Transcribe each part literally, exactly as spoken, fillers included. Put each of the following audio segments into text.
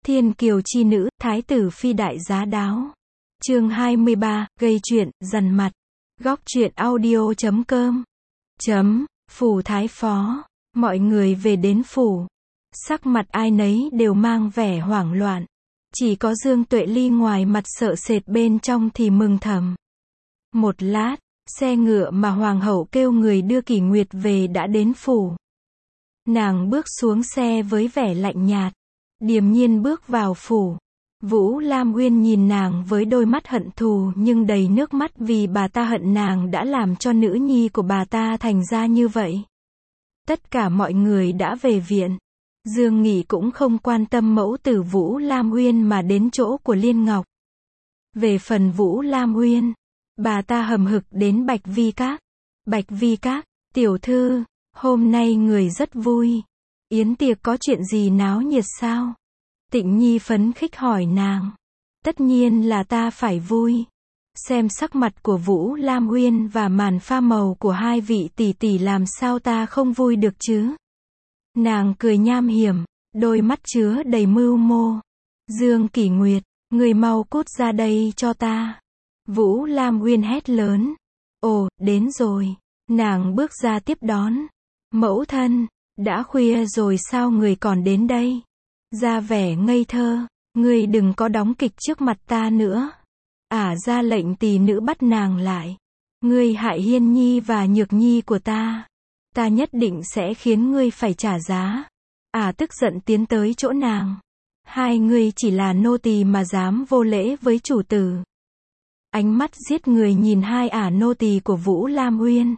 Thiên kiều chi nữ, thái tử phi đại giá đáo. Chương hai mươi ba, gây chuyện, dằn mặt. Góc truyện audio chấm com. Chấm, phủ thái phó. Mọi người về đến phủ. Sắc mặt ai nấy đều mang vẻ hoảng loạn. Chỉ có Dương Tuệ Ly ngoài mặt sợ sệt bên trong thì mừng thầm. Một lát, xe ngựa mà hoàng hậu kêu người đưa Kỷ Nguyệt về đã đến phủ. Nàng bước xuống xe với vẻ lạnh nhạt, điềm nhiên bước vào phủ. Vũ Lam Uyên nhìn nàng với đôi mắt hận thù nhưng đầy nước mắt vì bà ta hận nàng đã làm cho nữ nhi của bà ta thành ra như vậy. Tất cả mọi người đã về viện. Dương Nghị cũng không quan tâm mẫu tử Vũ Lam Uyên mà đến chỗ của Liên Ngọc. Về phần Vũ Lam Uyên, bà ta hầm hực đến Bạch Vi Các. Bạch Vi Các, tiểu thư, hôm nay người rất vui. Yến tiệc có chuyện gì náo nhiệt sao? Tịnh Nhi phấn khích hỏi nàng. Tất nhiên là ta phải vui. Xem sắc mặt của Vũ Lam Uyên và màn pha màu của hai vị tỷ tỷ làm sao ta không vui được chứ? Nàng cười nham hiểm, đôi mắt chứa đầy mưu mô. Dương Kỷ Nguyệt, người mau cút ra đây cho ta. Vũ Lam Uyên hét lớn. Ồ, đến rồi. Nàng bước ra tiếp đón. Mẫu thân, đã khuya rồi sao người còn đến đây? Ra vẻ ngây thơ, ngươi đừng có đóng kịch trước mặt ta nữa. Ả ra lệnh tỳ nữ bắt nàng lại. Ngươi hại Hiên Nhi và Nhược Nhi của ta. Ta nhất định sẽ khiến ngươi phải trả giá. Ả tức giận tiến tới chỗ nàng. Hai ngươi chỉ là nô tỳ mà dám vô lễ với chủ tử. Ánh mắt giết người nhìn hai ả nô tỳ của Vũ Lam Uyên.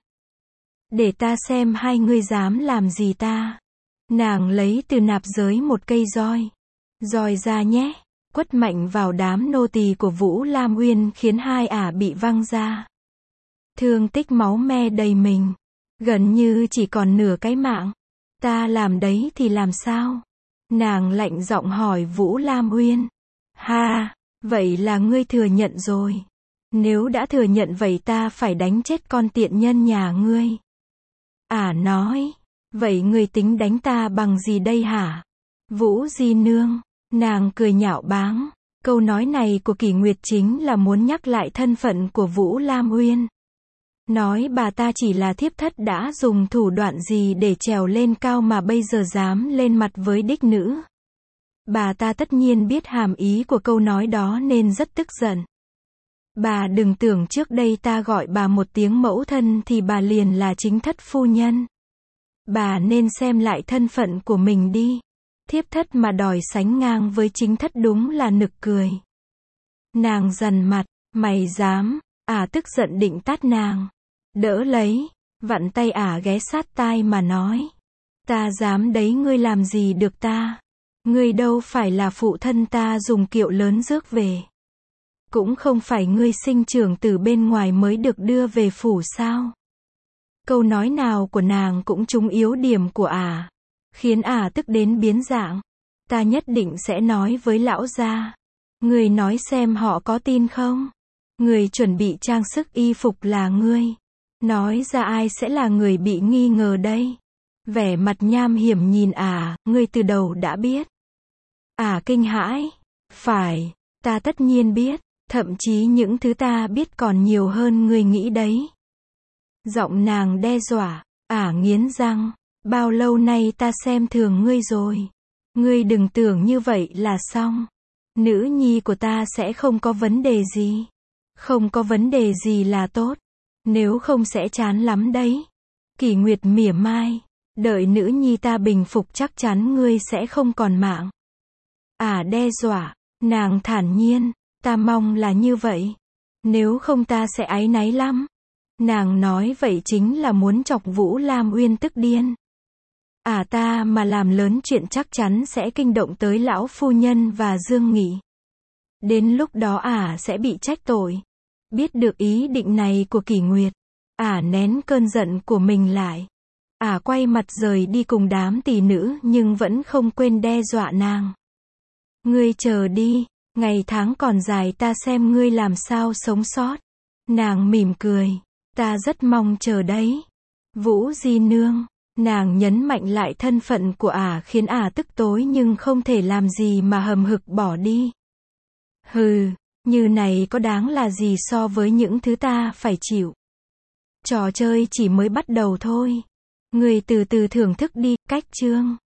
Để ta xem hai ngươi dám làm gì ta. Nàng lấy từ nạp giới một cây roi. Roi ra nhé. Quất mạnh vào đám nô tỳ của Vũ Lam Uyên khiến hai ả bị văng ra. Thương tích máu me đầy mình. Gần như chỉ còn nửa cái mạng. Ta làm đấy thì làm sao? Nàng lạnh giọng hỏi Vũ Lam Uyên. Ha, vậy là ngươi thừa nhận rồi. Nếu đã thừa nhận vậy ta phải đánh chết con tiện nhân nhà ngươi. Ả nói. Vậy ngươi tính đánh ta bằng gì đây hả? Vũ Di Nương. Nàng cười nhạo báng. Câu nói này của Kỷ Nguyệt chính là muốn nhắc lại thân phận của Vũ Lam Uyên. Nói bà ta chỉ là thiếp thất đã dùng thủ đoạn gì để trèo lên cao mà bây giờ dám lên mặt với đích nữ. Bà ta tất nhiên biết hàm ý của câu nói đó nên rất tức giận. Bà đừng tưởng trước đây ta gọi bà một tiếng mẫu thân thì bà liền là chính thất phu nhân. Bà nên xem lại thân phận của mình đi. Thiếp thất mà đòi sánh ngang với chính thất đúng là nực cười. Nàng dằn mặt, mày dám, ả tức giận định tát nàng. Đỡ lấy, vặn tay ả ghé sát tai mà nói. Ta dám đấy ngươi làm gì được ta. Ngươi đâu phải là phụ thân ta dùng kiệu lớn rước về. Cũng không phải ngươi sinh trưởng từ bên ngoài mới được đưa về phủ sao. Câu nói nào của nàng cũng trúng yếu điểm của ả. Khiến ả tức đến biến dạng. Ta nhất định sẽ nói với lão gia. Người nói xem họ có tin không? Người chuẩn bị trang sức y phục là ngươi. Nói ra ai sẽ là người bị nghi ngờ đây? Vẻ mặt nham hiểm nhìn ả, ngươi từ đầu đã biết. Ả kinh hãi. Phải, ta tất nhiên biết. Thậm chí những thứ ta biết còn nhiều hơn ngươi nghĩ đấy. Giọng nàng đe dọa. Ả nghiến răng. Bao lâu nay ta xem thường ngươi rồi. Ngươi đừng tưởng như vậy là xong. Nữ nhi của ta sẽ không có vấn đề gì. Không có vấn đề gì là tốt. Nếu không sẽ chán lắm đấy. Kỷ Nguyệt mỉa mai. Đợi nữ nhi ta bình phục chắc chắn ngươi sẽ không còn mạng. Ả đe dọa. Nàng thản nhiên. Ta mong là như vậy. Nếu không ta sẽ áy náy lắm. Nàng nói vậy chính là muốn chọc Vũ Lam Uyên tức điên. À ta mà làm lớn chuyện chắc chắn sẽ kinh động tới lão phu nhân và Dương Nghị. Đến lúc đó ả à sẽ bị trách tội. Biết được ý định này của Kỷ Nguyệt. Ả à nén cơn giận của mình lại. Ả à quay mặt rời đi cùng đám tỷ nữ nhưng vẫn không quên đe dọa nàng. Ngươi chờ đi, ngày tháng còn dài ta xem ngươi làm sao sống sót. Nàng mỉm cười. Ta rất mong chờ đấy. Vũ Di Nương. Nàng nhấn mạnh lại thân phận của ả khiến ả tức tối nhưng không thể làm gì mà hầm hực bỏ đi. Hừ, như này có đáng là gì so với những thứ ta phải chịu. Trò chơi chỉ mới bắt đầu thôi. Người từ từ thưởng thức đi, cách chương.